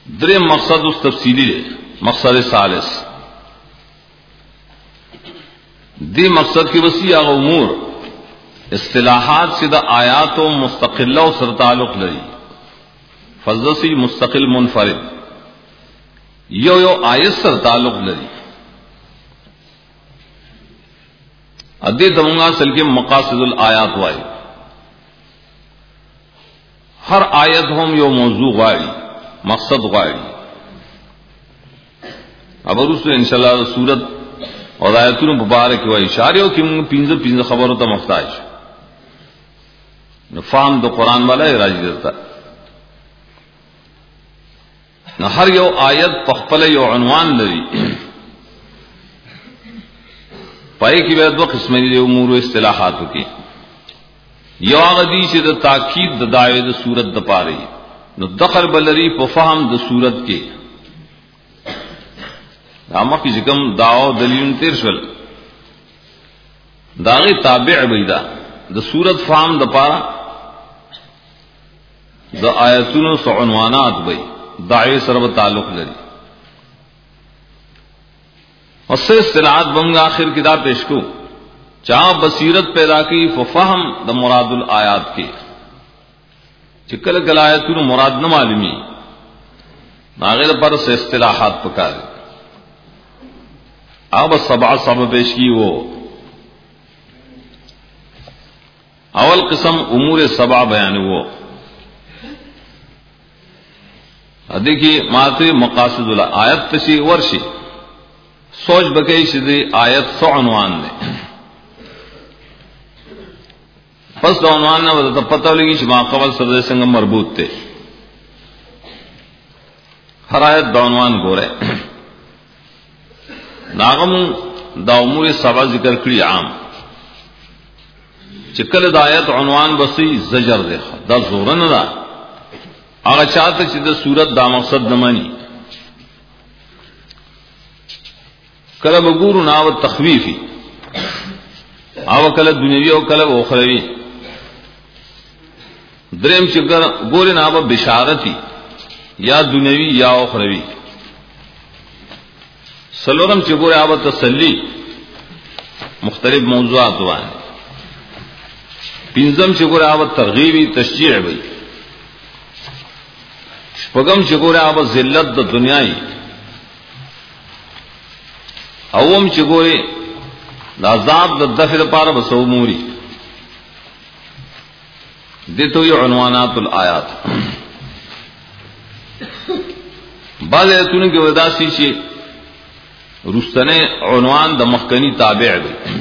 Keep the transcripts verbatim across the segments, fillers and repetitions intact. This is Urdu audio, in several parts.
درې مقصد اس تفصیلی ہے مقصد ثالث دی مقصد کی وسیع امور اصطلاحات سے دا آیات و مستقلہ و سر تعلق لری فضسی مستقل منفرد یو یو آیت سر تعلق لری ادی تمنگا سل کے مقاصد الآیات وائی ہر آیت ہم یو موضوع غاری مقصد غاری اب اس میں انشاءاللہ سورت اور آیتوں مبارک و اشاروں کی پینزر پینزر خبروں تا محتاج فام دو قرآن والا راضی دیتا نہ ہر یو آیت پخپل یو عنوان لری پائے کی بے دو قسم دی امور و اصطلاحات کی یو غدی سے د تاکید د دعوی د صورت د پاری نو دخل بلری په فهم د صورت کې اما کی ذکم دعو دلیل تیر شول داغی تابع بیدا د صورت فهم د پارا د آیتونو سو عنوانات بی دعوی سره تعلق لري اور سے اصطلاحات بنگ آخر کتاب پیش کو جہاں بصیرت پیدا کی ففہم د مراد الآیات کے چکل کل آیتونو مراد نہ معلومی ناغیر پر سے اصطلاحات پکارے اب سبع سبع پیش کی وہ اول قسم امور سبع بیان وہ دیکھیے ماتے مقاصد اللہ آیت تشی ورشی سوچ بکئی شدی آیت سو عنوان نے پس دا عنوان نہ بتا پتہ لگی شما قبل سرد سنگ مربوط تھے ہر آیت دا عنوان گو رہے ناغم دا امور سبع ذکر کری عام چکل دا آیت عنوان بسی زجر دے دا زورن دا آغا چاہتا چی دا صورت دا مقصد نمانی کل بگور ناو تخویفی آو کل دنیوی او کل اخروی درم چی گور ناو بشارتی یا دنیوی یا اخروی سلورم چگور آب تسلی مختلف موضوعات ہوئے پنزم چگور آب ترغیبی تشجیع بھئی شپگم چگور آب ذلت دا دنیای اوم چگور دا عذاب دا دفر پار بسو موری دیتو یہ عنوانات الآیات بعض ایتون کی وداسی چی رستنے عنوان د مخکنی تابع بھی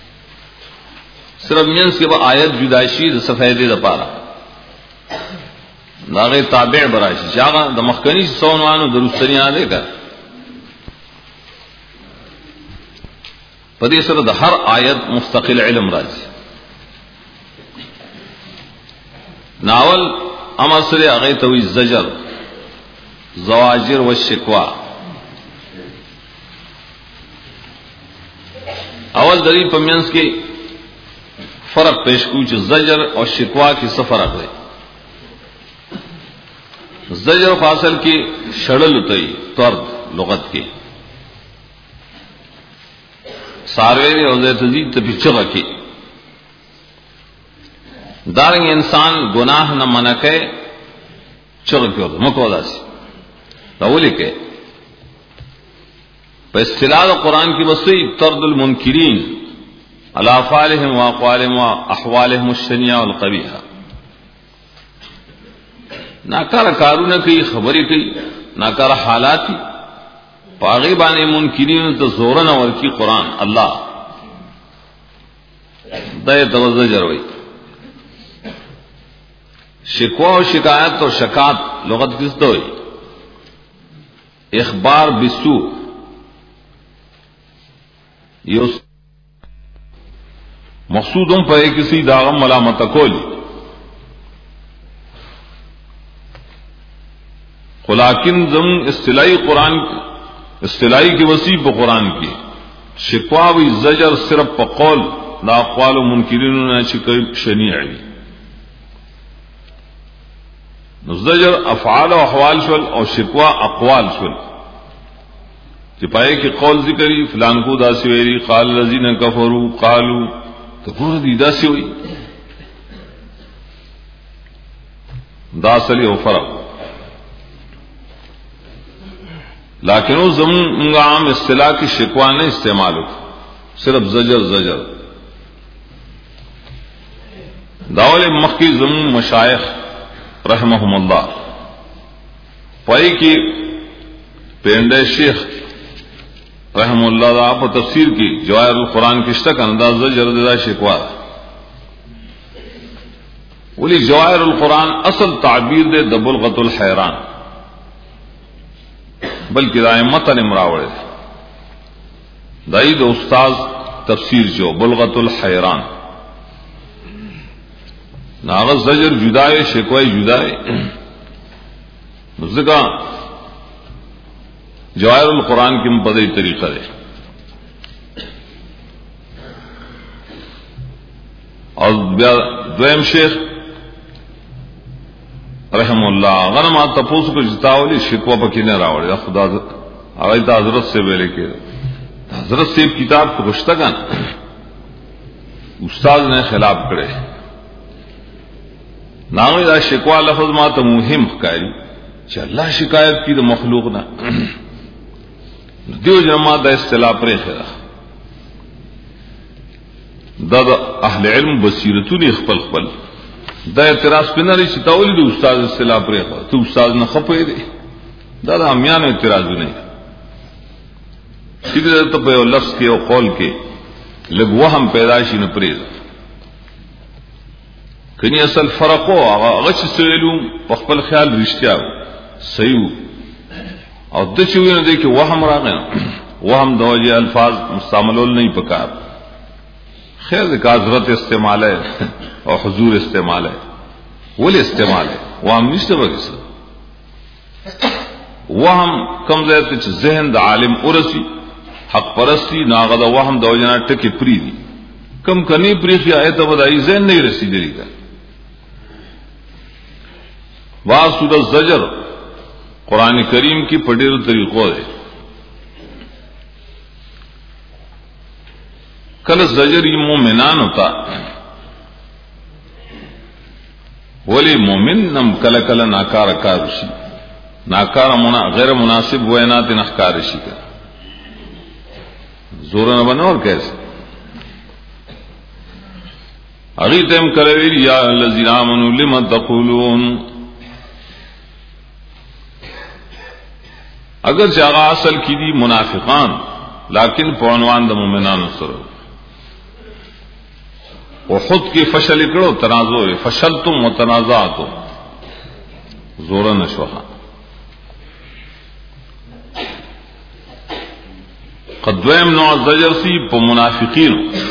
صرف مینس کے با آیت جدائشی د سفیدے د پارا ناغی تابع برائشی چاہاں د مخکنی سو عنوانو د رستنی آدھے کر پدی سر د ہر آیت مستقل علم راجی ناول امر سر اغی توی زجر زواجر و شکوا اول دری پمینس کے فرق پیش کو جو زجر اور شکوا کی سفرق ہے زجر فاصل کی شڑل اتئی طرد لغت کے ساروے اور زیتزید تبھی چغ کی دارنگ انسان گناہ نہ منکے چغ کی ہوتا مکودا سی رولی کے اصطلاح قرآن کی وسیع طرد المنکرین علی افعالہم واقوالہم واحوالہم الشنیہ والقبیحہ ناکار کارونه کوي خبرې کوي ناکار حالات پاغي باندې منکرین ته زورن ورکی قرآن الله دای توجه جوړوي شکوا او شکایت اور شکات لغت کس ته وي اخبار بسوء یو مقصودوں پر کسی داغم ملامت کولی لیکن زم اصطلاحی قرآن اصطلاحی کی وسیع په قرآن کی شکوا و زجر صرف په قول دا اقوال منکرین نه چې شنیع وي زجر افعال او احوال شول او شکوا اقوال شول چې پای کې قول ذکرې فلان کو داسې ویلي قال الذين كفروا قالوا ته ګور دي داسې وي دا اصلي او فرق لیکن زمون عام اصطلاح کی شکوا نے استعمال ہو صرف زجر زجر داول مخی زمون مشایخ رحمهم اللہ پائی کی پینڈے شیخ رحم اللہ دا آپ تفسیر کی جواہر القرآن کی اشتک انداز زجر دا شکوا ولی جواہر القرآن اصل تعبیر دے د بلغۃ الحیران بلکہ دائمت نمراوڑ دائی دو استاذ تفسیر جو بلغۃ الحیران ناغذ زجر جدائے شکوائی جدائے مزدکا جواہر القرآن کی مپدئی طریقہ دے اور دویم شیخ رحم اللہ غنم آتا تپوس کو جتاولی شکوہ پکی نے راوڑے خدا آغای حضرت سے بیلے کے حضرت سے کتاب کو گشتگان استاد نے خلاف کرے ناوی دا شکوہ لفظ ما تا مهم کاری چا اللہ شکایت کی دا مخلوق نا دیو جنما دا اصطلاح پر خیرہ دا دا اہل علم بصیرتو نی خپل خپل دا اعتراض پہ نہ رہی چتاولی دا استاد اصطلاح پر خیرہ تو استاد نہ خپے دے دا دا ہمیان اعتراض نہیں سیدھے دا تا پہ لفظ کے او قول کے لگ وہم پیدائشی نہ پریز کنی اصل فرق ہو غش سویلو خپل خیال رشتیا صحیح اور دچوی نہ دیکھے وہم راغے وہم دوجہ الفاظ مستعمل نہیں پکار خیر کا حضرت استعمال ہے اور حضور استعمال ہے ولی استعمال ہے وہم نشتے بگس وہم کم زیادہ ذہن دا عالم ارسی حق پرستی ناغد وہم دوجہ ٹکی پری دی کم کنی پری کی آیت بدائی ذہن نہیں رسی دلی کا واہ سورۃ زجر قرآن کریم کی پڑیر طریقوں ہے کل زجر یہ مومنان ہوتا ولی مومن نم کل کل ناکار کارشی ناکار منا غیر مناسب وینات نخکارشی کا زور نہ بنا اور کیسے اغیتم کرویل یا الذین آمنوا لم تقولون اگر جاغا اصل کی دی منافقان لیکن پعنوان دا مومنان سر وہ خود کی فشل اکڑو تنازع فشل تم و تنازعات زور نشوہا قدویم نوع زجر سی پا منافقین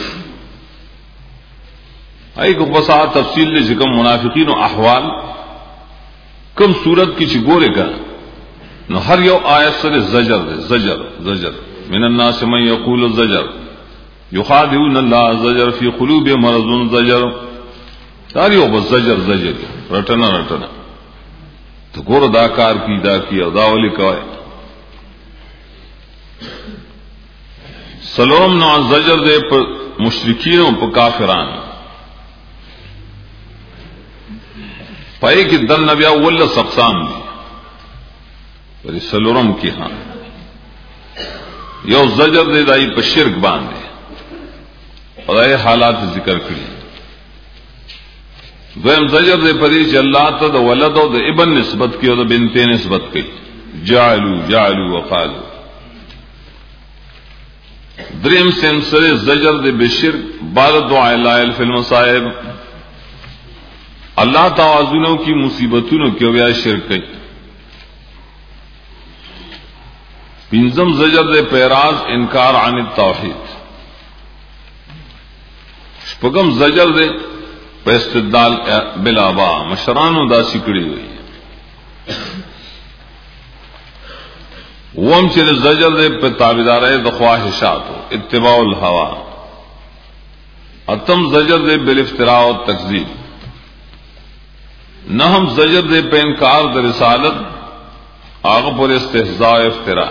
ای کو پسا تفصیل لے جکم منافقین و احوال کم صورت کی چی گورے کا نو ہر یو آیت سر زجر دے زجر زجر من الناس من یقول الزجر یخادعون اللہ زجر فی قلوب مرض زجر ہر یو بس زجر زجر رٹنا رٹنا تو گور دا کار کی دا کی او دا ولی کوئے سلوم نو زجر دے پر مشرکین و پر کافران پائے کہ دن نبیہ ول سقسام دی ولی سلورم کی ہاں یو زجر دے دائی پر شرک باندھے اور اے حالات ذکر کری دویم زجر دے پری چ اللہ تا دا ولد و دا ابن نسبت کی و دا بنتے نسبت کی جعلو جعلو وقالو دریم سنسر زجر دے بشرک بارد و علائل فی المصائب اللہ توازنوں کی مصیبتوں کی ویا شرک کی پنزم زجر دے پیراز انکار عن التوحید شپگم زجر دے پہ استدلال بالآباء مشرانو دا سکڑی ہوئی وم چلے زجر دے پہ تابعدارے د خواہشات اتباع الہوا اتم زجر دے بالافتراء و تکذیب न हम जजर दे पे इनकार द रिसालत आग पर इस्तेहज़ा इफ्तिरा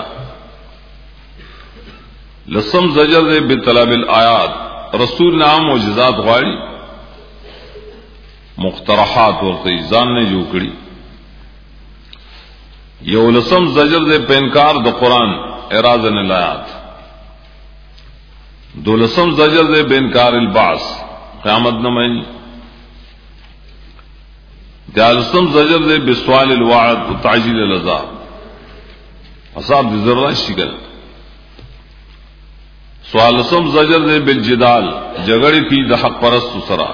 लसम जजर दे बितलबिल आयात रसूल नाम मुजज़ात गवाड़ी मुख्तरहात वरते जान ने जो कड़ी यो लसम जजर दे पे इनकार द कुरान इराज़न आयात दो लसम जजर दे बेनकार इल्बास क़यामत न मैनी त्यालसम जजर दे बिस्वाल इल्वाद ताजील अलज़ाब असाब ज़रूर शिकल स्वालसम जजर दे बिलजिदाल जगड़ की दहक परस्त सरा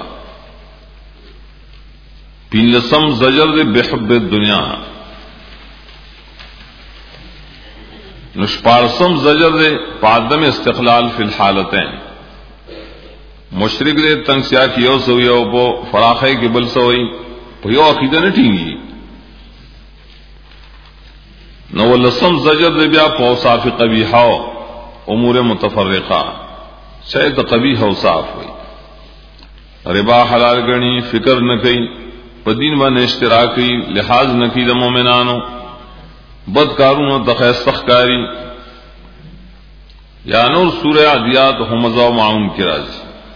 पीलसम जजर दे बेहब दुनिया नुष्पारसम जजर दे पादम इस्तिक़लाल फिल हालतें मुशरिक दे तंगसिया की यो सो पो फराखे के बल सोई यो अकीदा न ठींगी न वो लसम जजर दे ब्या पौसाफ कबीहाओ उमूर मुतफर्रिका शायद कबीह औसाफ हुई रिबा हलाल गणी फिक्र न कई बदीन वन इश्तिराकी लिहाज न की द मोमिनानो बदकारून तखैस्तकारी या नूर सूरह आदियात हमजा माउन की राज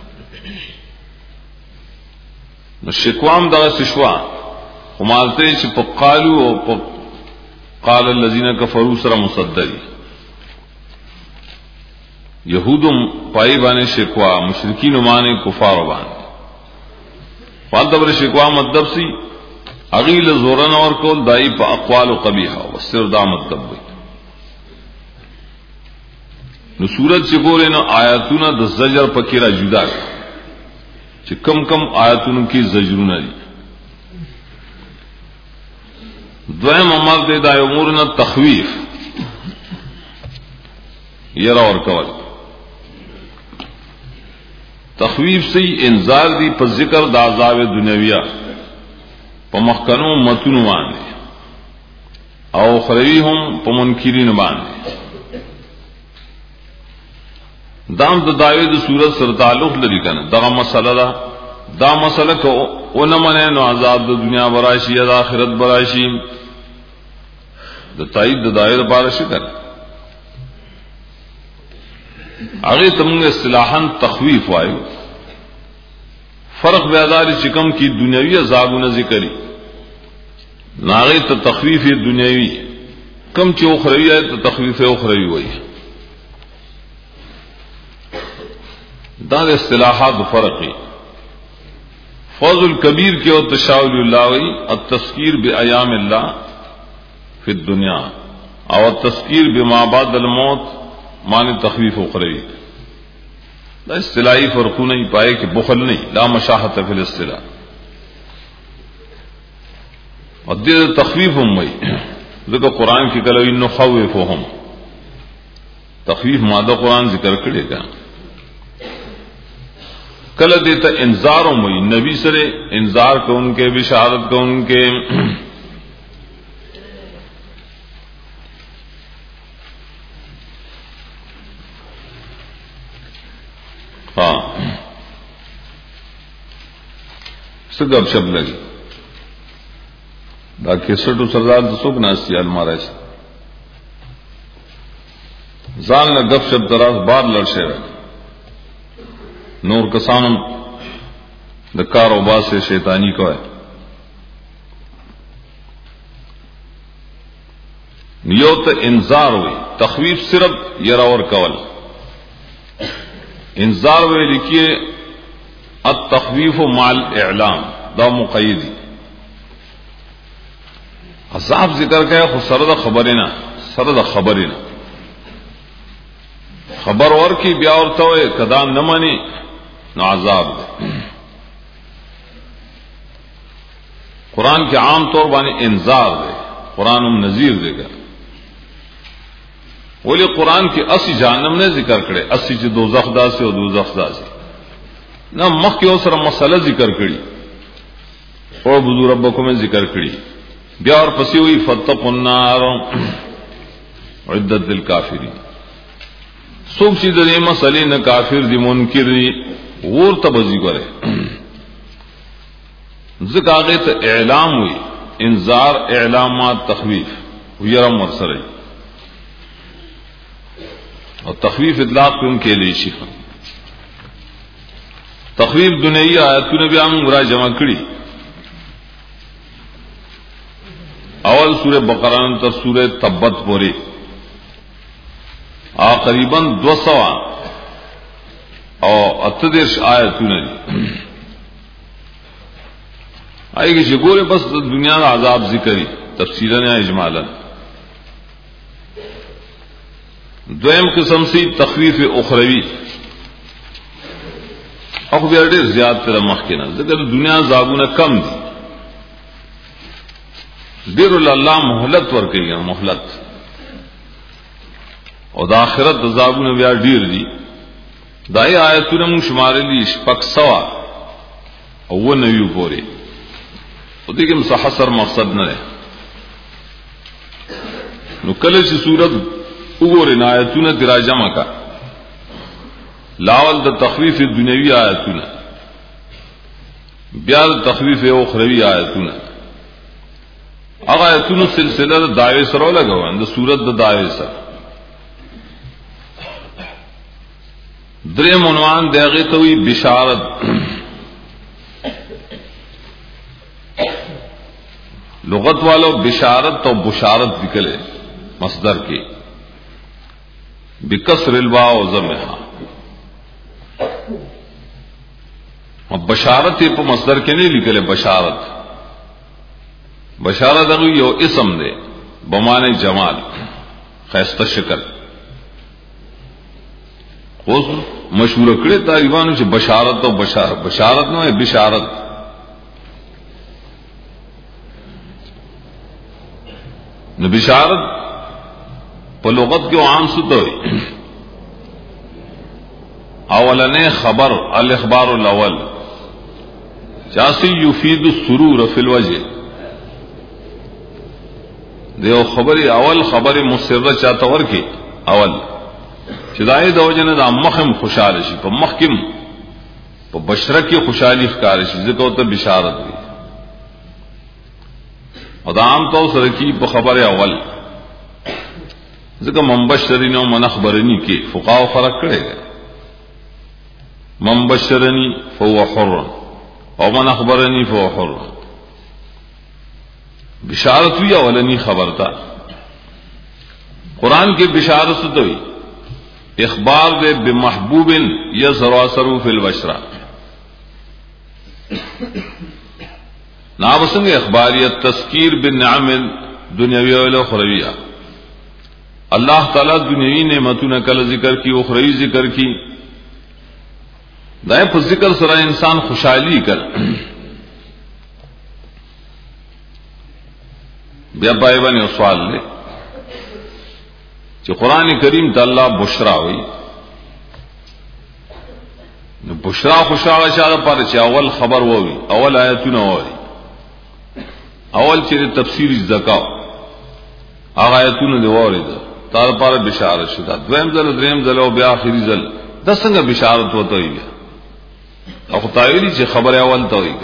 न शिकवाम दा सिशवा उमालते च पकालू और काल लजीना कफरू सरा मुसद्दरी यहूदुम पाई बाने शिकवा मुशरिकीन माने कुफार बान फालतबर शिकवा मद्दब सी अगील जोरन और कोल दाई पर अक़वाल कबीहा व सिरदा मतलब न सूरत से बोले न आयतुना द जजर पकीरा जुदा च कम कम आयतुन की जजरुना दी द्वयम अमल दे दाय उमूर न तखवीफ यरा और कवल तखवीफ से ही इंजार दी पर जिक्र दाजाव दुनियाविया पमखनों मतुन बांधे और खरवी हम पमनकिरीन बांधे दाम द दावे द सूरत सर ताल्लुक लरी कन दा मसला दा दा मसला को ओ न मने नो आजाद द दुनिया बराशी या आखिरत बराशी द ताईद द दावे द बारश कर आगे तमंगे इस्तिलाहन तखवीफ वायु फर्क बेदारी चिकम की दुनियावी अजाब न जिक्री नागे तो तखवीफ दुनियावी कम ची उखरवी है तो तखवीफ उखरवी हुई दाद इस्तिलाहात फर्क ही फौजुल कबीर के और तशाउल्लाही और तस्कीर बे अयाम अल्लाह फिर दुनिया और तस्कीर बे माबाद अल मौत माने तखवीफ उखरवी इस्तिलाही फर्कू नहीं पाए कि बुखल नहीं ला मशाहत फिल इस्तिला और दे तखवीफ हम वही जो कुरान की कल इन खौफ हम तखवीफ मादा कुरान जिक्र करेगा कल देता इंजार वही नबी सरे इंजार को उनके बिशारत को उनके हाँ से गपशप लगी बाकी सटू सरदार तो सुख नास्ती अलमारा से जान न गपशप तरफ बार लड़से नूर कसान द कारोबार से शैतानी को है नियोत इंजार हुई तखवीफ सिर्फ यरा और कवल इंजार वे लिखिए अत तखवीफ माल एलाम दा मुक़य्यदी अज़ाब जिक्र क्या खुद सरद खबर ना सरद खबर ना खबर और की ब्या और तो कदा न मानी न अज़ाब कुरान के आम तौर बाने इंजार दे कुरान नजीर देगा बोले कुरान की अस्सी जानम ने जिक्र करे अस्सी च दो जख्दा से और दो जख्दा से न मख के सर मसला जिक्र करी और बुजू रब्बको में जिक्र करी ब्या और फसी हुई फत्तकुन्नार इद्दत दिल काफिरी सुख सी दे मसले न काफिर दी मुनकिर दी और तबजी करे ذکاغه ته اعلام وي، انذار، اعلامات، تخویف ویرم ورسره او تخویف اطلاق په ان کې لې شي. تخویف دنیوي آیاتونه بیا موږ را جمع کړي. اول سورہ بقرہ تر سورہ تبت پورې ا قریباً دو سو او اتدرش آیاتونه دي. آئیگی چې ګوره بس د دنیا د عذاب ذکرې تفصیلا یا اجمالا. دویم قسم سی تخفیف اخروی او بیا ډېر زیات تر مخکنه ځکه د دنیا عذابونه کم دي. ډېر الله مهلت ورکړي، مهلت، او د آخرت عذابونه بیا ډېر دي. دای آیتونه موږ شمارلي شپږ سوه او نوي پورې. او دې کې مصحصر مقصد نه ده. نو کله چې صورت وګورئ نه آیتونه درا جمع کا لاول د تخفیف دنیوي آیتونه، بیا د تخفیف اخروی آیتونه. هغه آیتونو سلسله د دعوی سره لګوان د صورت د دعوی سره. دریم عنوان دغه ته وی بشارت. لغت والو بشارت تو بشارت نکلے مصدر کی بکسر الباء و ضمها. اب بشارت په مصدر کې نه لیکل بشارت. بشارت هغه یو اسم دی بمانه جمال، خیسته شکل. اوس مشهور کړي طالبانو چې بشارت او بشارت بشارت نه بشارت. نو بشارت په لغت کې عام څه دی؟ اولنه خبر، الاخبار الاول جاسی یفید السرور فی الوجه. دیو خبر اول خبر مسره چاته ورکی اول چې دای د وجنه د مخم خوشاله شي، په مخکم په بشره کې خوشحالي ښکار شي، ځکه ته بشارت دی. او دا عام طور سره کی په خبر اول، ځکه منبشرین او منخبرنی کې فقها فرق کړي. منبشرنی فهو حر او منخبرنی فهو حر. بشارت وی اولنی خبر تا. قرآن کې بشارت څه دی؟ اخبار دے بمحبوب یظہر اثرہ فی البشرہ. نابسنگ اخباریت تذکیر بالنعم دنیاوی و اخرویہ. اللہ تعالی دنیاوی نعمتوں کل ذکر کی، اخروی ذکر کی. دائیں پر ذکر سرا انسان خوشحالی کر بیا پائے بنے سوال لے کہ قرآن کریم تا اللہ بشرا ہوئی. بشرا خوشحال شاہ پر چا اول خبر ہوئی، اول آیتونه ہوئی، اول چیرې تفسیر زکا هغه آیتونه دی وری دا تر پر بشارت شدا. دویم ځل دریم ځل او بیا اخري ځل د څنګه بشارت وته وي؟ او خدای چې خبره اول ته وي.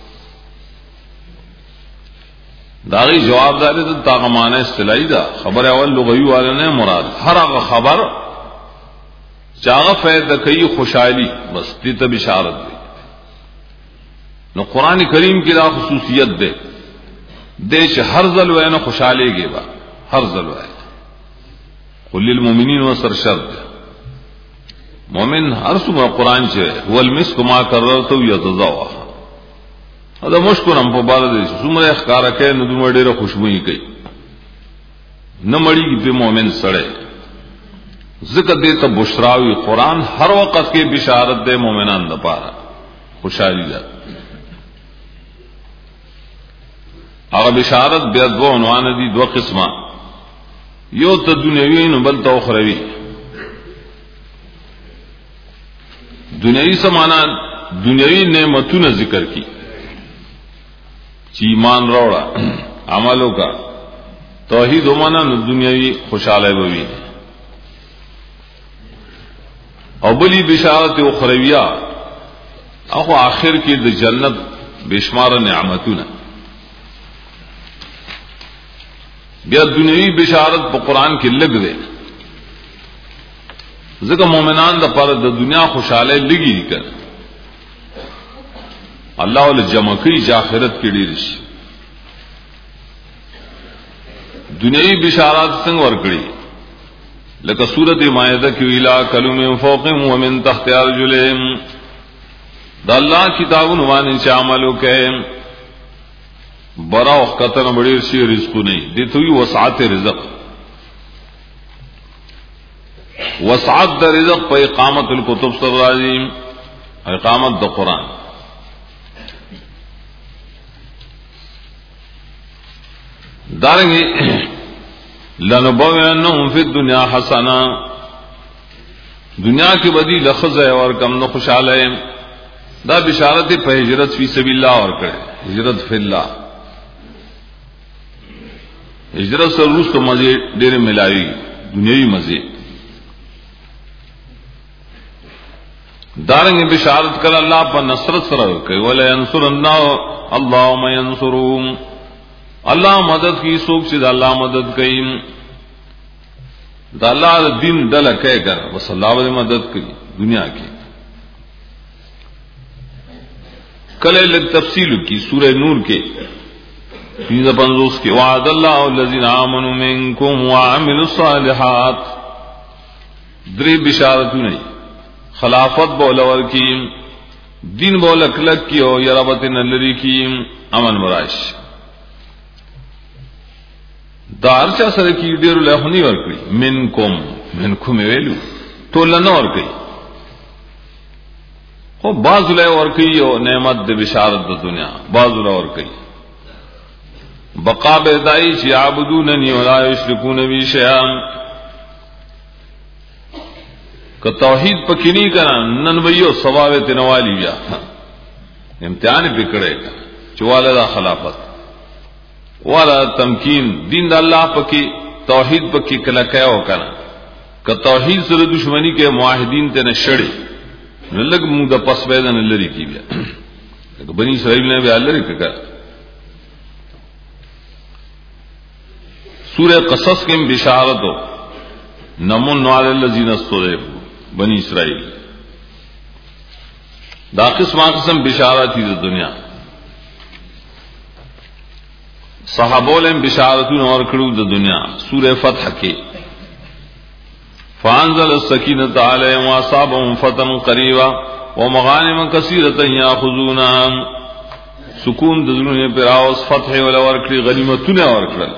داغی جواب داري ته تاغه معنی اصطلاحي دا خبر اول لغوي والا نه مراد هر هغه خبر چاغه فائدہ کوي خوشحالي، بس دې ته بشارت دی. نو قران کریم کی دا خصوصیت ده دې چې هر ځل وینه خوشاليږي با هر ځل وای. قل للمؤمنین وسر شرط مومن هر څومره قران چې هو المسك ما کررته یتزوا. دا مشکورم په بار دي څومره ښکارا کوي نو دومره ډیره خوشبوئی کوي. نه مړیږي په مؤمن سره. ذکر دې ته بشراوی قران هر وخت کې بشارت ده مؤمنان لپاره، خوشالي ده. هغه بشارت بیا دوه عنوان دي، دوه قسمه، یو ته دنیوي نو بل ته اخروی. دنیوي سمانا دنیوي نعمتونه ذکر کی چې ایمان راوړه، عملو کا، توحید ومنه، نو دنیوي خوشاله وي. او بلی بشارت اخرویہ اخو آخر کې د جنت بشمار نعمتونه بیا دنیوی بشارت په قران کې لګ دی ځکه مؤمنان د پر د دنیا خوشاله لګي کړ الله ول جمع کوي چې آخرت کې ډیر شي دنیوی بشارات څنګه ورکړي لکه سورۃ مائده کې ویلا کلم من فوقهم ومن تحت ارجلهم دا الله کتابونه باندې چې عمل وکړي برا وختن بڑیر شي رزق نه دي ته وی وسعت رزق وسعت د رزق په اقامت الکتب سره راځي اقامت د قران دارنګي لنبوینهم فی الدنیا حسنا دنیا کې بدی لخذ اور کم نو خوشاله دا بشارت په هجرت فی سبیل الله اور کړه هجرت فی الله هجرت سره روز ته مزه ډېر ملایي دنیوي مزه دارنګ بشارت کړه الله په نصرت سره کوي ولا ينصر الله اللهم ينصرهم الله مدد کی سوک سے اللہ مدد کوي دا الله دین دل کوي کر بس الله به مدد کوي دنیا کې کله لږ تفصیل کی سورہ نور کې پینځه پنځوس کې وعد الله الذين امنوا منكم وعملوا الصالحات درې بشارتونه خلافت بولور کی دین بولک لک کی او یربت نلری کی امن مراش دار چا سره کی ډیر له هني ور کړی منکم منکم ویلو ټول نه ور کړی خو باز له ور کړی او نعمت د بشارت د دنیا باز له ور کړی بقا بدای چې عبادوننی ولا یشرکون بی شیئا که توحید پکې نه کړه نن ویو ثواب تنوالی بیا امتحان پکړه چواله دا خلافت ولا تمکین دین د الله پکې توحید پکې کله کایو کنه که توحید سره دښمنی کې موحدین ته نشړي نو لګ موږ د پس پیدا نه لري کی بیا که بنی اسرائیل نه بیا لري کړه سورہ قصص کې بشارت ہو نمن علی الذین استضعفوا بنی اسرائیل دا قسم قسم بشارت دي د دنیا صحابو لهم بشارتونه اور کړو د دنیا سورہ فتح کې فانزل السکینه علیهم واصابهم فتحا قریبا ومغانم کثیره یاخذونها سکون د زړونو پر اوس فتح ول اور کړی غنیمتونه اور کړل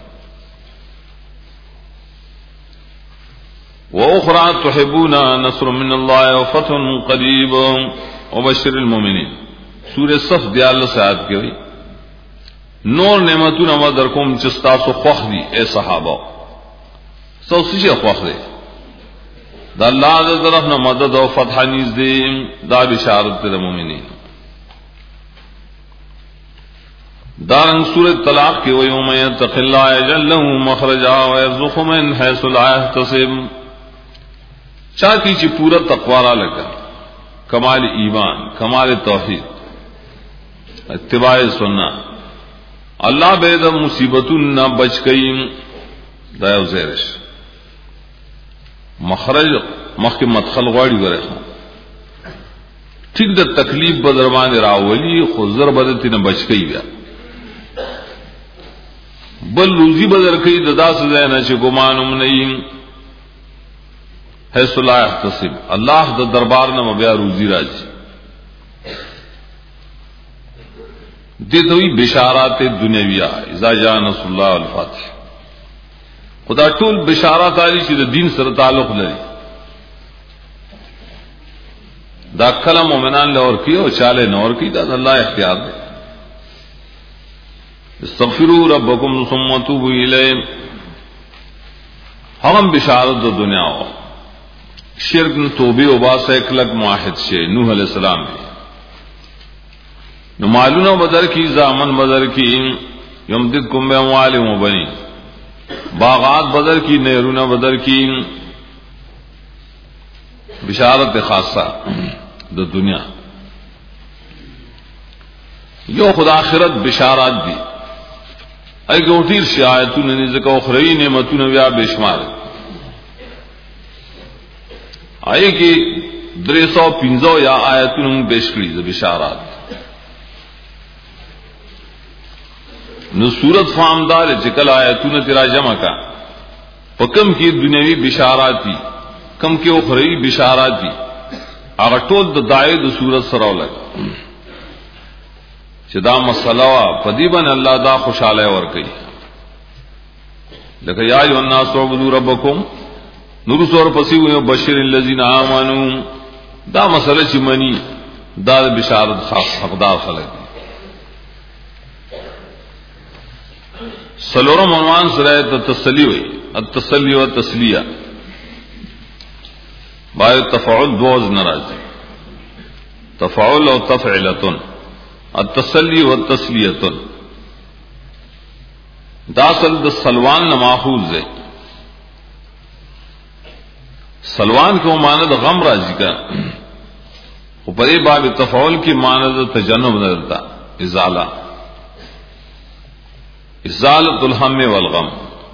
واخرى تحبون نصر من الله وفتح قريب وبشر المؤمنين سورہ صف دیال سات کې وی نور نعمتونه ما در کوم چې تاسو خوښ دي اے صحابه سو څه خوښ دي د الله تعالی طرف نه مدد او فتح نږدې دا بشارت د مؤمنین دارن سورۃ طلاق کې وی یوم یتق الله یجعل له مخرجا ويرزقه من حيث لا يحتسب چا کی چې پورا تقوا را لگا کمال ایمان کمال توحید اتباع سنت الله به د مصیبتونو بچ کئ دا یو زیرش مخرج مخک مدخل غواړي ورته ټیک د تکلیف په دربان راولي خو زر بدته نه بچ کئ بیا بل روزي بدر کئ د داس زنه چې ګمانم نه یم حيث لا يحتسب الله د دربار نه بیا روزي راځي دتوی بشارات دنیویہ اذا جاء نصر الله والفتح خدا ټول بشارات علی چې د دین سره تعلق لري دا کلم مومنان له اور کیو چاله نور کی دا الله اختیار دی استغفروا ربکم ثم توبوا الیه هم بشارت د دنیا او شرک توبه او باسه کلک موحد شه نوح علیہ السلام دی نو مالونو بدر کی زامن بدر کی یمددکم باموال و بنین باغات بدر کی نهرونه بدر کی بشارت خاصه د دنیا یو خدا آخرت بشارات دی ای ګوټیر شایتونه نه ځکه اخروی نعمتونه بیا بشمار آئے کی درې سو پنځه یا آیتونه پیش کړي د بشارات. نو صورت فامدار چې کله آیتونه تیرا جمع کا پکم کی دنیوي بشارات دي کم کې اخروی بشارات دي هغه ټول د دای د صورت سره ولګ چې دا مسله وا پدیبن الله دا خوشاله ور کوي لکه یا ایو الناس عبدوا ربکم نور سور پسې وي بشیر الذین آمنوا دا مسله چې منی دا بشارت خاص حقدار خلک دي. سلورم عنوان سره تسلی وي التسلی و تسلیه باید تفاعل دوز ناراضی تفاعل او تفعیلتن التسلی والتسلیه دا اصل د سلوان نه ماخوذ ہے. سلوان کو معنی د غم راضی کا او پرې باب تفاعل کی معنی د تجنب نظرتا ازاله ازالۃ الهم والغم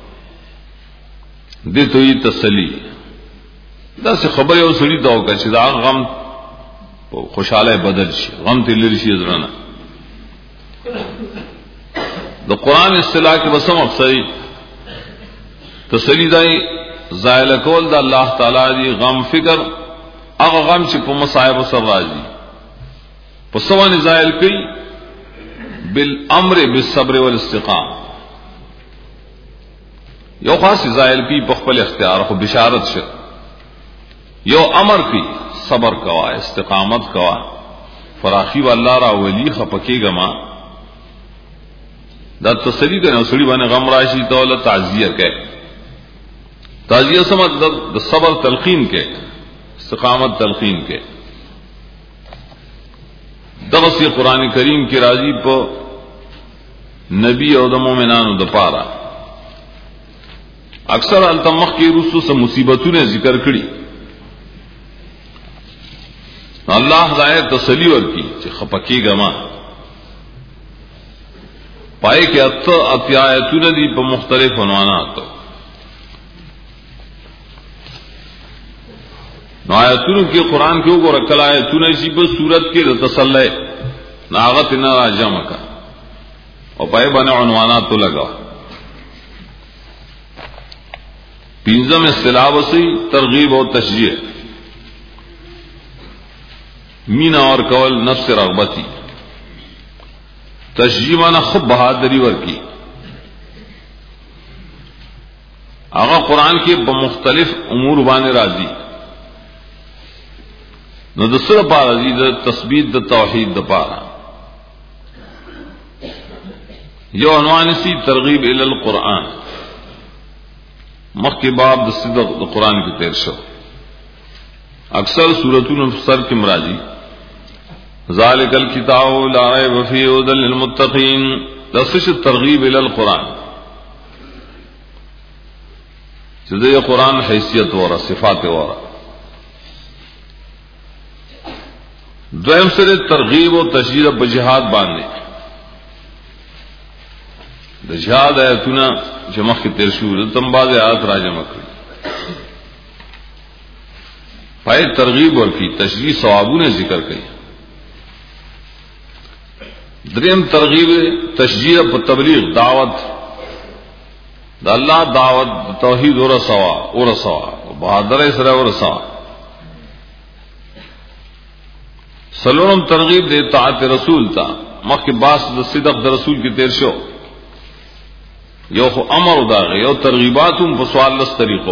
دې ته یې تسلی دا څه خبره او سړي دا وکړي چې دا غم خوشاله بدل شي غم ته لری شي درنه د قران اصطلاح کې وسم افسری تسلی دای زائل کول د الله تعالی دی غم فکر هغه غم چې په مصائب سره راځي په سوانه زائل کوي بالامر بالصبر والاستقامه یو خاص زائل کی په خپل اختیار خو بشارت شه یو امر کی صبر کوا استقامت کوا فراخی والله را ولی خپکیګه ما دا تسلی کنه سړي باندې غم راشي ته ول تعزیه کوي تعزیه سم مطلب د صبر تلقین کې استقامت تلقین کې دغه سی قران کریم کې راضی په نبی او د مؤمنانو د پاره اکثر التمخ کې رسو سم مصیبتونه ذکر کړي الله خدای تسلی ورکی چې خپکیګه ما پای کې اته اتیاتونه دي په مختلف عنواناتو نو آیاتونو کې قران کې وګوره کله آیاتونه شي په صورت کې د تسلی ناغت نه راجمه کا او پای باندې عنوانات لگا پنځم اصطلاح وسی ترغیب او تشجیع مینا اور کول نفس رغبتی تشجیع مانا خب بہادری ورکی آغا قرآن کے بمختلف امور بانے راضی نو دسر پارا دی دا تثبیت دا توحید دا پارا یو عنوان سی ترغیب الی القرآن مخ کے باب دا صدق دا قرآن کی تیر شو اکثر سورتون سر کے مراجی ذالک الکتاب لا ریب فیہ ھدی للمتقین دسش ترغیب الی القرآن چدے قرآن حیثیت ورا صفات ورا دویم سره ترغیب و تشجیع بجہاد باندې د جهاد آیتونه جمع کې تیر شو تم باز آیات را جمع کړی پای ترغیب ورکی تشجیع ثوابونه ذکر کړي دریم ترغیب تشجیع په تبلیغ دعوت د الله دعوت توحید اور سوا اور سوا بہادر سره اور سوا سلورم ترغیب دے طاعت رسول تا مخ باس د صدق د رسول کی تیر شو یو خو امر داغه یو ترغیباتم په سوال لس طریقو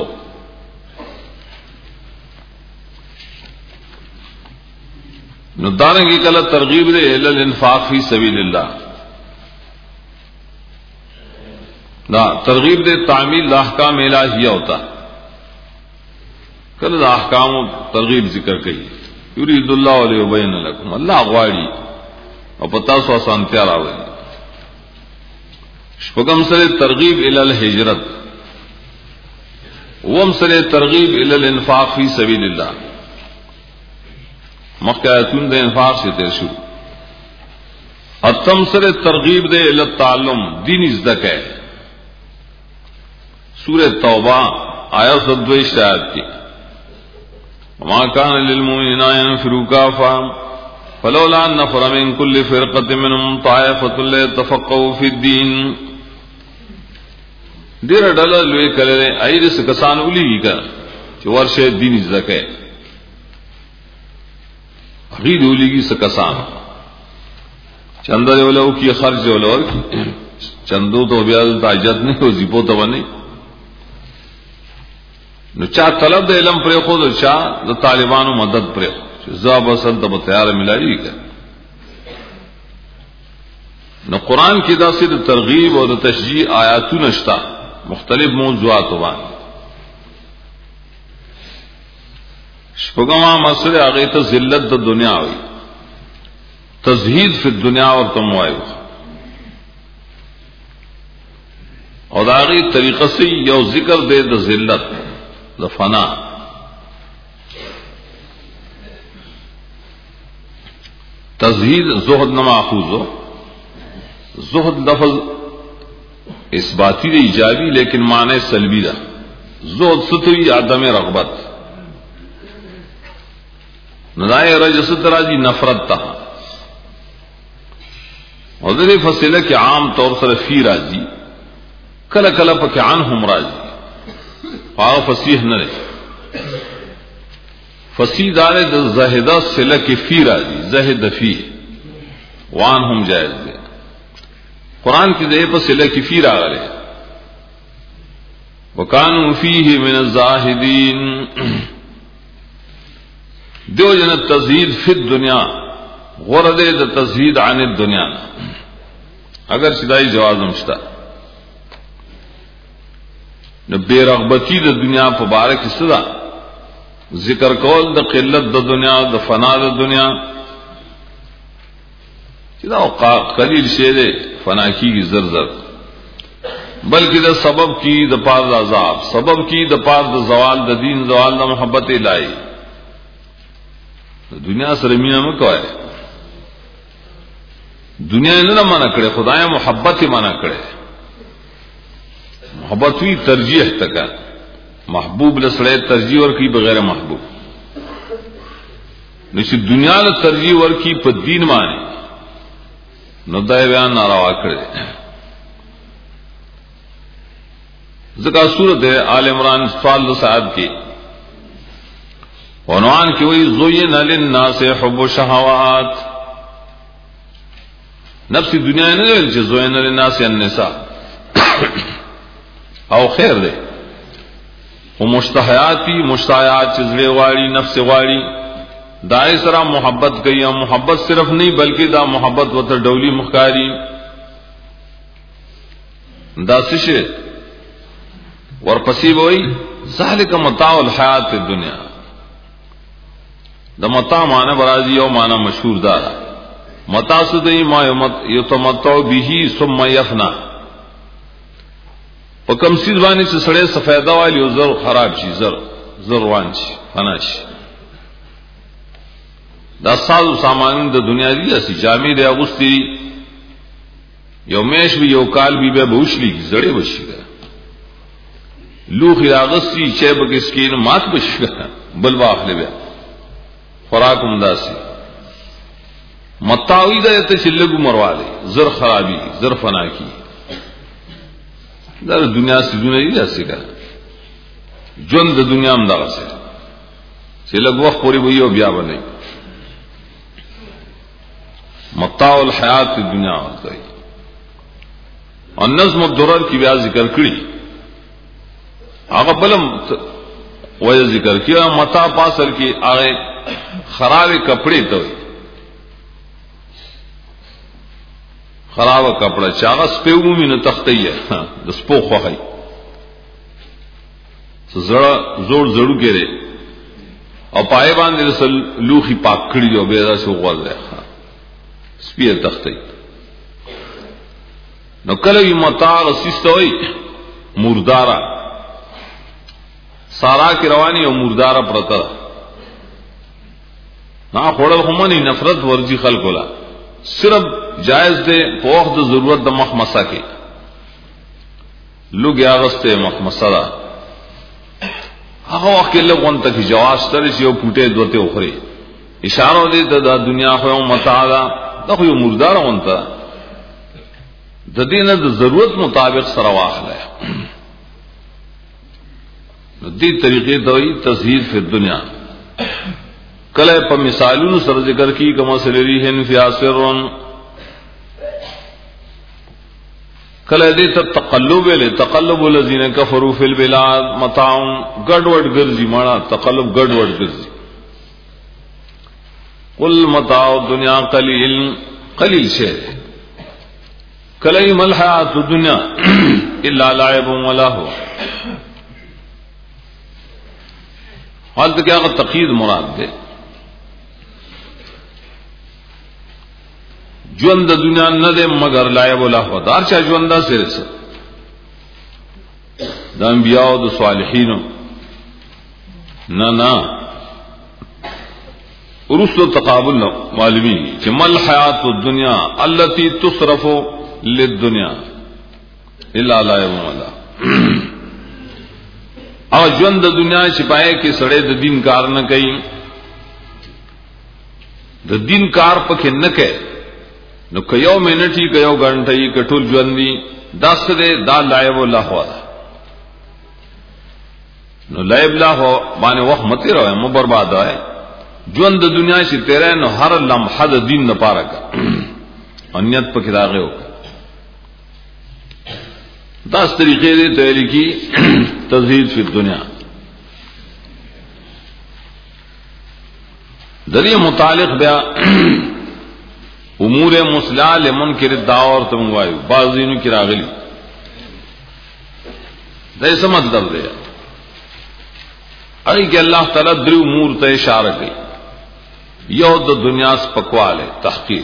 نو دارنګي کله ترغیب دے ال الانفاق فی سبیل الله دا ترغیب دے تعمیل احکام الہیہ ہوتا کله احکام ترغیب ذکر کړي یرید الله لیبین لكم الله غواړي او پتا سو سانتیا راوړي شپږم سره ترغیب ال الهجرت وم سره ترغیب ال الانفاق فی سبیل الله مخکاتون د انفاق سے تیر شو اتم سر ترغیب دے ال تعلم دین ازدکے سورہ توبہ آیا سدویش آیات کی وما كان للمؤمنين أن ينفروا كافة فلولا نفر من كل فرقة منهم طائفة ليتفقهوا في الدين دیر ڈالا لوے کلے ایرس کسان اولی گی کا چې ورشه دین زکے غید اولی گی سکسان چندر ولو کی خرج ولو چندو تو بیا تاجت نہیں ہو زیپو تو بنی نو چا طلب د علم پر خود چا د طالبانو مدد پر زاب اصل ته تیار ملایي کا نو قران کی دا سید ترغیب اور تشجیع آیاتونه نشتا مختلف موضوعات باندې شپږم مسله هغه ته ذلت د دنیا وي تزهید فی الدنیا اور تموایو اور داغی طریقہ سے یو ذکر دے د ذلت د فنا تزہید زہد نہ ماخوذ ہو زہد لفظ اثباتی دے ایجابی لیکن معنی سلبی دا زہد ستوی عدم رغبت ندائے رجس تراجی نفرت تا اور دے فصلہ کہ عام طور سے فی راجی کل کل پک عنہم راجی پاو فصیح نہ رہے فصیح دارے دا زہدہ صلہ کی فی راجی زہد فی وعنہم جائز دے قرآن کی دے پر صلہ کی فی راگ رہے وکانوا فیہ من الزاہدین دیو جن تزہید فی الدنیا غرد دا تزہید عن الدنیا اگر شدائی جواز مشتا نو بے رغبتی دا دنیا پبارک صدا ذکر کول دا قلت دا دنیا دا فنا دا دنیا چدا قلیل شیدے فنا کی کی زر زر بلکہ دا سبب کی دا پار دا عذاب سبب کی دا پار دا زوال دا دین زوال دا محبت لائی دنیا سره مینه مکوای دنیا نه منع کړي خدای محبت یې منع کړي محبت وی ترجیح تک محبوب له سره ترجیح ورکی بغیر محبوب نشي دنیا له ترجیح ورکی په دین باندې نو دای بیان ناروا کړي ذکر سورۃ آل عمران سوال صاحب کی عنوان کی وہی زین للناس حب الشہوات نفسی دنیا نے نہیں کہ زین للناس النساء او خیر دے وہ مشتہیاتی مشتہیات چزڑے والی نفس والی دائے سرا محبت کئی محبت صرف نہیں بلکہ دا محبت و تر ڈولی مخکاری دا سشے ورپسی وہی ذالک متاع الحیات الدنیا دا متاع معنی برازی یو معنی مشہور دارا متاع سدئی ما یتمتع به ثم یفنا و کم سیز بانی سے سڑے سفیدہ والی و زر خراب شی زر زر وان شی فنا شی دا ساز و سامان دا دنیا دی اسی جامع دے اغسطی یو میش بھی یو کال بھی بے بوشلی زڑے بشی گا لوخی راغستی چیب کسکین مات بشی گا بلوا اخلی بے خوراک امداسی متاوی دا یتا چلگو مروالے زر خرابی زر فنا کی در دنیا سے دنیا ہی جیسے کا جن دا دنیا امداغ سے چلگ وقت پوری بھئی ہو بیا بنے متاع الحیات دنیا ہوتا ہے اور نظم الدرر کی بیا ذکر کری آگا بلم وجہ ذکر کیا متاع پاسر کی آگے خراب کپڑے تو خراب کپڑا چاغس پہ عمومی نہ تختی ہے دسپو خواہی زڑا زور زڑو کے رے اور پائے باندھ رسل لوخی پاکڑی جو بیدا سے غوال رہے سپی تختی نو کلوی متاع رسیست ہوئی مردارا سارا کی روانی اور مردارا پرتا نا خوڑل خمانی نفرت ورزی خلق ہولا صرف جائز دے په وخت د ضرورت د مخمسه کې لوګي اغسته مخمسه ده هغه وخت کې لغون ته جواز تر شي او پټه دوته اخري اشاره دې ته د دنیا خو متاع ده دا خو یو مردار وانته د دینه د ضرورت مطابق سره واخله د دې طریقې دوی تزهید فی دنیا کله په مثالونو سره ذکر کی کوم سلریهن فی اسرن کله دې ته تقلب له تقلب الذين كفروا في البلاد متاع ګډوډ ګرځي ماړه تقلب ګډوډ ګرځي قل متاع الدنيا قليل قليل شيء کله ملحات الدنيا الا لعب ولهو حالت کیا کا تقید مراد دے ژوند د دنیا نه ده مگر لعب ولهو دار چا ژوند دا سره سره د انبیاء او د صالحین نه نه ورسل تقابل معلومی چې مل حیات الدنیا التي تصرف للدنيا الا لعب ولهو او ژوند د دنیا چې پای کې سړی د دین کار نه کوي د دین کار پکې نه کوي نو که یو منټي که یو غنټي که ټول ژوند دی داس دې دا لایب الله هو نو لایب الله هو باندې وخت مته راوي مو برباد وای ژوند د دنیا چې تیرې نو هر لمحه د دین نه پاره کا انیت پکې راغی او داس طریقې دې ته لیکي تزهید فی الدنیا دلی متعلق بیا امور مصلحہ لمنکر الدعوہ ورته وایو بعضینو کې راغلي دا څه مطلب دی اې کې الله تعالی درو امور ته اشاره کوي یو د دنیا سپکواله تحقیق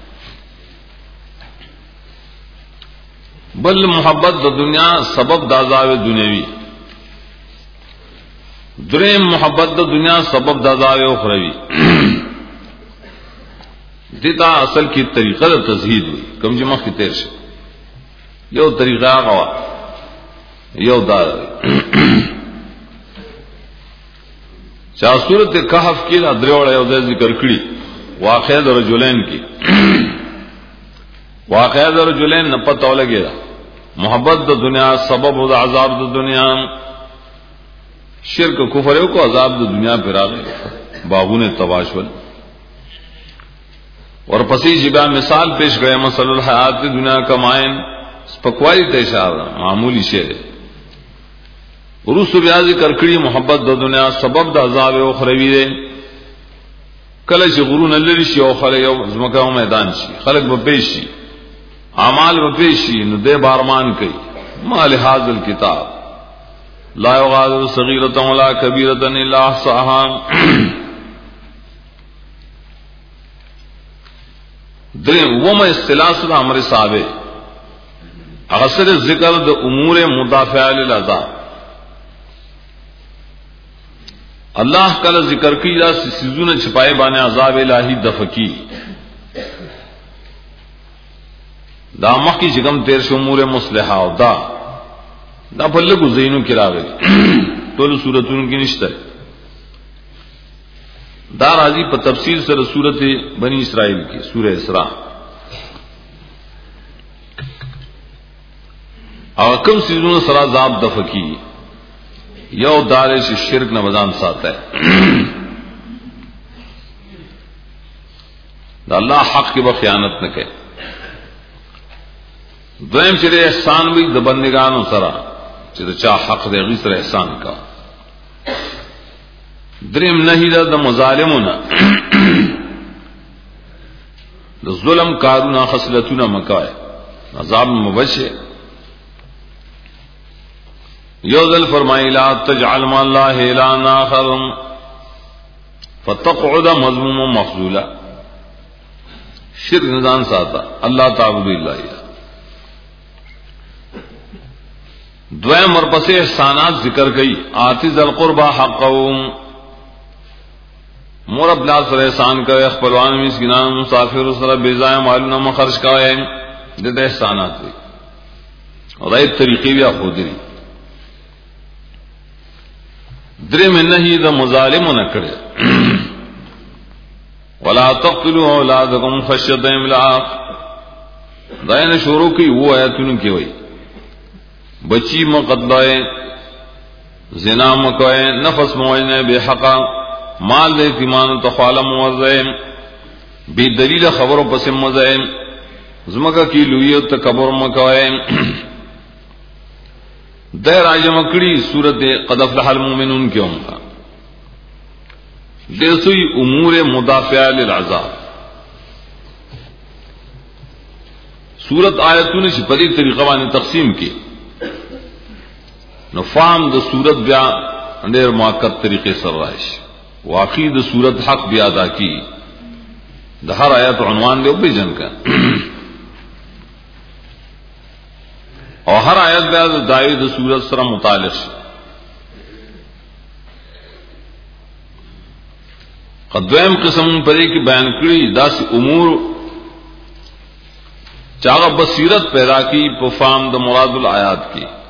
بل محبت د دنیا سبب د عذاب دنیوي دریم محبت د دنیا سبب د عذاب اخروی دیتا اصل کی طریقہ د تزہید ہوئی کم جمع کی تیر شو یو طریقہ غوا یو دار چا صورت کہف کی ادریوڑ یو د ذکر کړي واقعہ د رجلین کی واقعہ د رجلین نه پته ولګی محبت د دنیا سبب د عذاب د دنیا شرک کفر کو عذاب د دنیا پر راغی باغونه تباشول اور پسی جبا مثال پیش گئے مثل الحیات دنیا کمائن سپکوائی ته اشاره معمولی شی ورسو بیا ذکر کړي محبت د دنیا سبب د عذاب اخروی دی کله چې غرون لری شي او خلک یو زمکه میدان شي خلک به پیش شي اعمال به پیش شي نو دې بارمان کوي مال هاذ الكتاب لا یغادر صغیرۃ ولا کبیرۃ الا احصاها درې ومه استلاس د امر صاحب اغسر ذکر د امور مدافعه للعذاب الله کله ذکر کی دا سيزونه چھپائے باندې عذاب الہی دفقی دا مخکی جگم تیر شو امور مصلحه او دا دا بل گزینو کی راغلی ټول سوراتونو کې نشته دا راځي په تفصیل سره سورته بنی اسرائیل کې سوره اسراء او کوم سيزونه سره عذاب دفقی یو دار سے شرک نہ بدان ساتھ ہے دا اللہ حق کی بخیانت نہ کہ دویم چرے احسان بھی د بندگانو سرا چرے چا حق دے غیر احسان کا دریم نہیں دا د مظالمنا د ظلم کارونه خصلتونه مکای عذاب مبشر یوذل فرمائی لا تجعل ما اللہ الہا آخر فتقعد مذموما مخذولا شرک نظام ساتا اللہ تعبد اللہ دویم اور پس احسانات ذکر گئی آتی ذی القربى حقهم مور ابلا سره احسان کوي خپلوان مسکینان مسافر سره بیزای مالونه مخرج کوي د احسانات دي او دای طریقې بیا خو دي درې منه د مظالم نه کړي ولا تقتلوا اولادکم خشیة املاق داینه شروع کی وہ آیاتونو کې وای بچی مقدای زنا مکوئے نفس موئنے بے حقا مال دے تیمان تخوالا موزائم بے دلیل خبروں پس مزائم زمکہ کی لویت تکبر مکوئے دے راج مکڑی صورت قد افلح المؤمنون کیوں کا دے سوئی امور مدافعہ للعذاب صورت آیتوں نے پری طریقہ وانی تقسیم کی نفام د صورت بیا ډېر موقت طریقې سره راشي واقعي د صورت حق بیا ادا کی د هر آیت عنوان له بیان کا او هر آیت بیا د دایې د صورت سره متعلق شي قدویم قسم پرې کې بیان کړی داس امور چاغه بصیرت پیدا کی په فهم د مراد الآیات کی